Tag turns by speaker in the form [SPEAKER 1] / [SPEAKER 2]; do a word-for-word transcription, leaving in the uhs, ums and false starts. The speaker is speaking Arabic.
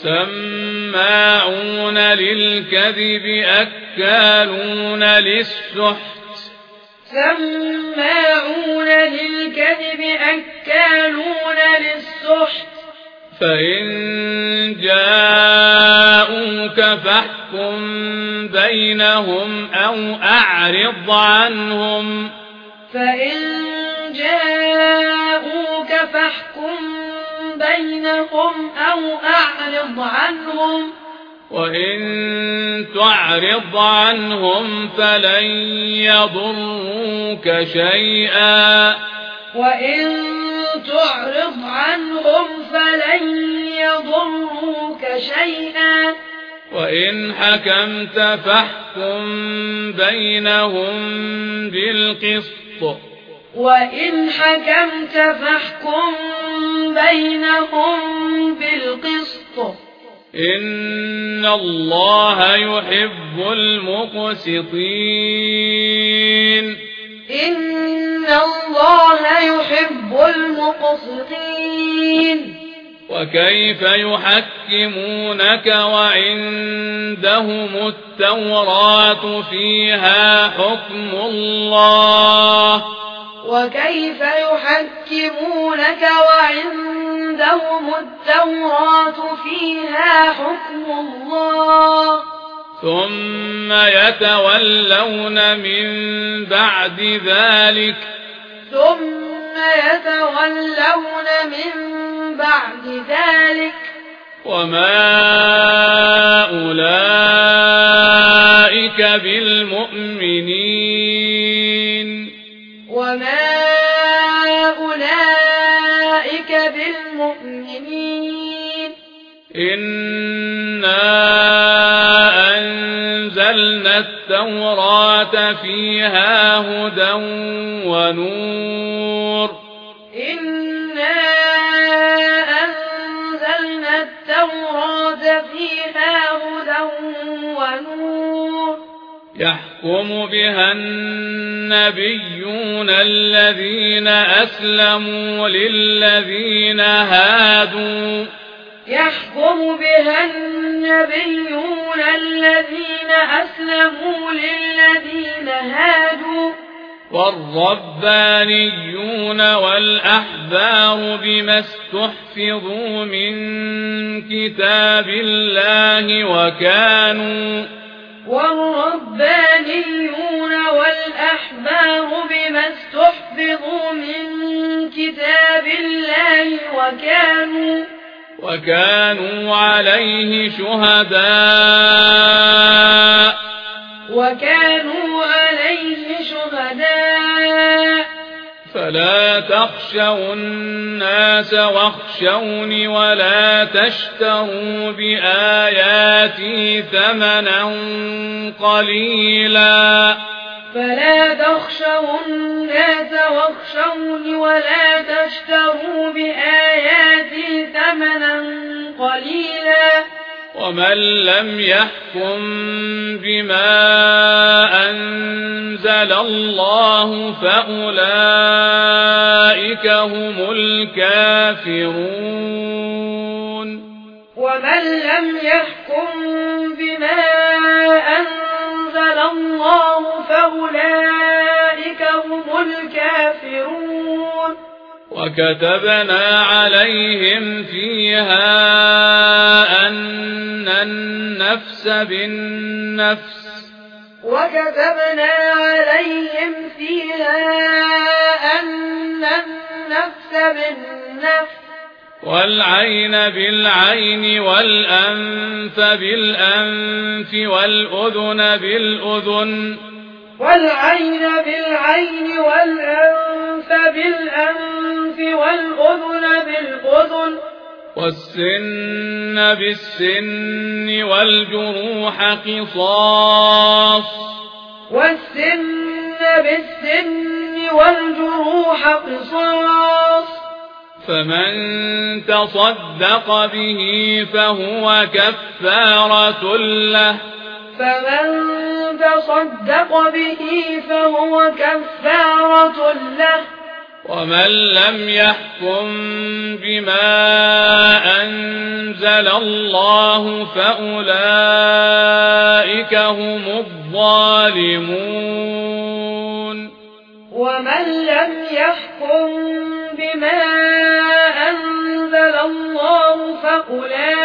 [SPEAKER 1] سماعون للكذب أكالون للسحت
[SPEAKER 2] سماعون للكذب أكالون للسحت
[SPEAKER 1] فإن جاءوك فاحكم بينهم أو أعرض عنهم
[SPEAKER 2] فإن جاءوك فاحكم بينهم أو أعرض عنهم
[SPEAKER 1] وإن تعرض عنهم فلن يضروك شيئا
[SPEAKER 2] وإن تعرض عنهم فلن يضروك شيئا
[SPEAKER 1] وإن حكمت فاحكم بينهم بالقسط
[SPEAKER 2] وإن حكمت فاحكم بينهم بالقسط
[SPEAKER 1] إن الله يحب المقسطين
[SPEAKER 2] إن الله يحب المقسطين
[SPEAKER 1] وكيف يحكمونك وعندهم التوراة فيها حكم الله
[SPEAKER 2] وكيف يحكمونك وعندهم التوراة فيها حكم الله
[SPEAKER 1] ثم يتولون من بعد ذلك
[SPEAKER 2] ثم يتولون من بعد ذلك
[SPEAKER 1] وما أولئك بالمؤمنين
[SPEAKER 2] وما أولئك بالمؤمنين
[SPEAKER 1] إنا أنزلنا التوراة فيها هدى ونور
[SPEAKER 2] إنا أنزلنا التوراة فيها هدى ونور
[SPEAKER 1] يحكم بها النبيون الذين أسلموا للذين هادوا
[SPEAKER 2] يحكم بها النبيون الذين أسلموا للذين هادوا
[SPEAKER 1] والربانيون والأحبار بما استحفظوا من كتاب الله وكانوا
[SPEAKER 2] والربانيون والأحبار بما استحفظوا من كتاب الله وكانوا
[SPEAKER 1] وكانوا عليه شهداء
[SPEAKER 2] وكانوا عليه شهداء
[SPEAKER 1] فلا تخشوا الناس واخشوني ولا تشتروا بآياتي ثمنا قليلا
[SPEAKER 2] فلا تخشوا الناس واخشوني ولا تشتروا بآياتي ثمنا قليلا
[SPEAKER 1] ومن لم يحكم بما أنزل الله فأولئك هم الكافرون
[SPEAKER 2] ومن لم يحكم بما أنزل الله فأولئك هم الكافرون
[SPEAKER 1] وكتبنا عليهم فيها أن النفس بالنفس
[SPEAKER 2] وكتبنا عليهم فيها أن النفس بالنفس
[SPEAKER 1] والعين بالعين والأنف بالأنف والأذن بالأذن
[SPEAKER 2] والعين بالعين والأنف بالأنف والأذن بالأذن
[SPEAKER 1] والسن بالسن والجروح قصاص
[SPEAKER 2] والسن بالسن والجروح قصاص
[SPEAKER 1] فمن تصدق به فهو كفارة له
[SPEAKER 2] فمن تصدق به فهو كفارة له
[SPEAKER 1] ومن لم يحكم بما أنزل الله فأولئك هم الظالمون
[SPEAKER 2] ومن لم يحكم بما أنزل الله فأولئك